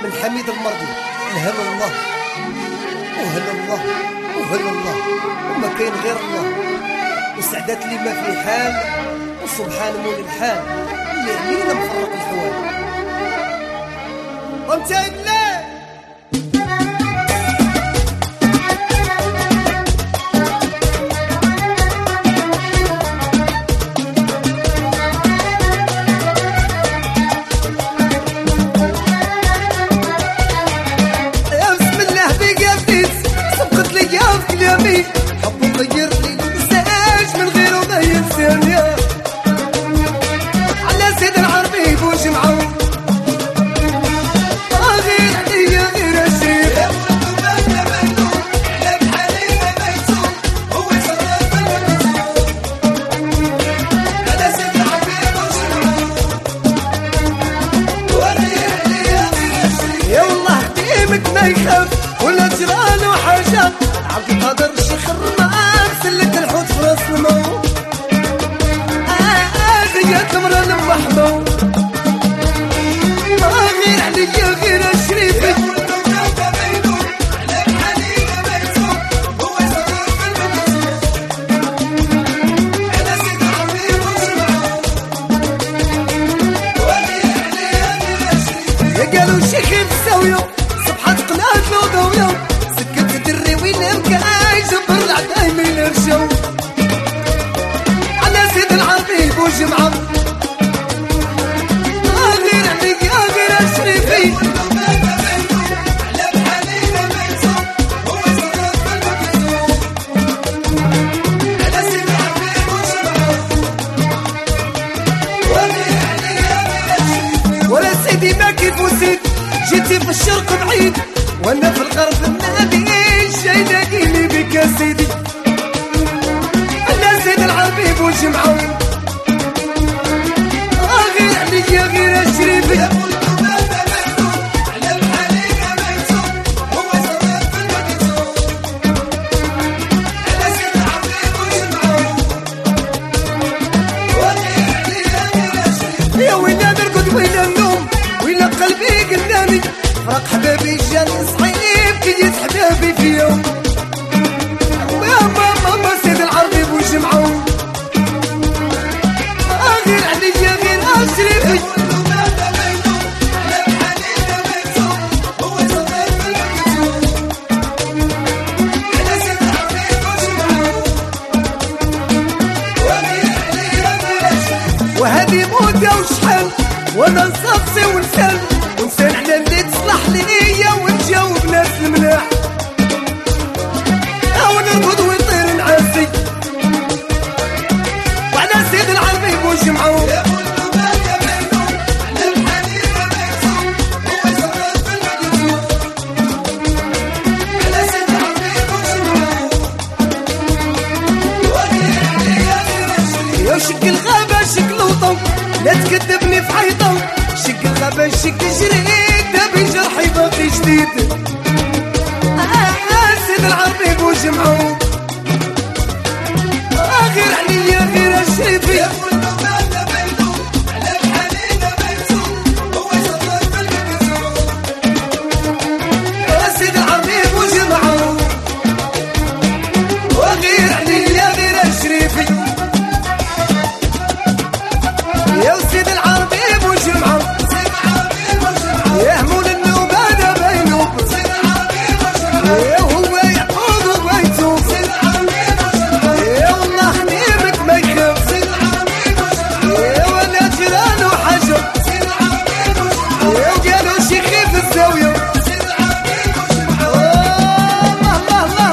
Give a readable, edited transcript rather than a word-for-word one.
من حميد المرضي. الهلا الله وهلا الله وهلا الله وما كاين غير الله، وسعدت لي ما في حال، وسبحان مول الحال اللي علينا مفرق الحوال. وانت لا حب مغير لي نساش من غيره ما ينساني، على سيد العربي بوجمعه غير عليا غير الشيخ، يا ولد ما ميتون على بحالي ما ميتون، هو صرف المنزول على سيد العربي بوجمعه وغير عليا غير الشيخ. يا والله قديمك ما يخاف ولا جرالو حاجه، عبد القادر الشيخ الرمان سلك الحوت في راس الموت، غيات المرا المحمو غير عليا غير الشريفي، يا ولد وكاكا ميدون على بحالي ما ميتون، هو صرف المنزول على سيد العربي وجمعه وغير عليا غير الشريفي. يا قالوا شيخ بساويه صبحت قنات لو ضويه، سكت الدري وين مكاي جبر العداي من الرجو، على سيد العربي بوجمعه غير عليك يا غير الشريفي، يا ولد وكاكا ميدون على بحالي ما ميتون، هو صرف المنزول على سيد العربي بوجمعه وغير عليا غير الشريفي. ولا سيدي ما كيف وسيد جيتي في الشرق بعيد وانا في الغرب النادي، شي لاقيني بك يا سيدي على سيد العربي بوجمعه غير عليا غير الشريفي، يا ولد وكاكا ميدون على بحالي ما ميتون، هو صرف المنزول على سيد العربي بوجمعه وغير عليا غير الشريفي. يا وين نرقد وين النوم وين قلبي قدامي، فرق حبابي جاني صعيب كيت حبابي في يوم، ماما سيد العربي بوجمعه غير عليا غير الشريفي، يا ولد وكاكا ميدون على بحالي ما ميتون، هو صرف المنزول على سيد العربي بوجمعه وغير عليا غير الشريفي. وهذه موتة وشحال وانا نصفصي ونسال ونسال على اللي تصلح ليا ونجاوب ناس الملاح، او نرقد ويطير نعاسي وعلى سيد العربي بوجمعه، يا ولد وكاكا ميدون على بحالي ما ميتون، هو صرف المنزول على سيد العربي بوجمعه وغير عليا غير الشريفي. يا شق الغابه شق لوطو لا تكذبني في حيطه، شق الغابه شق جري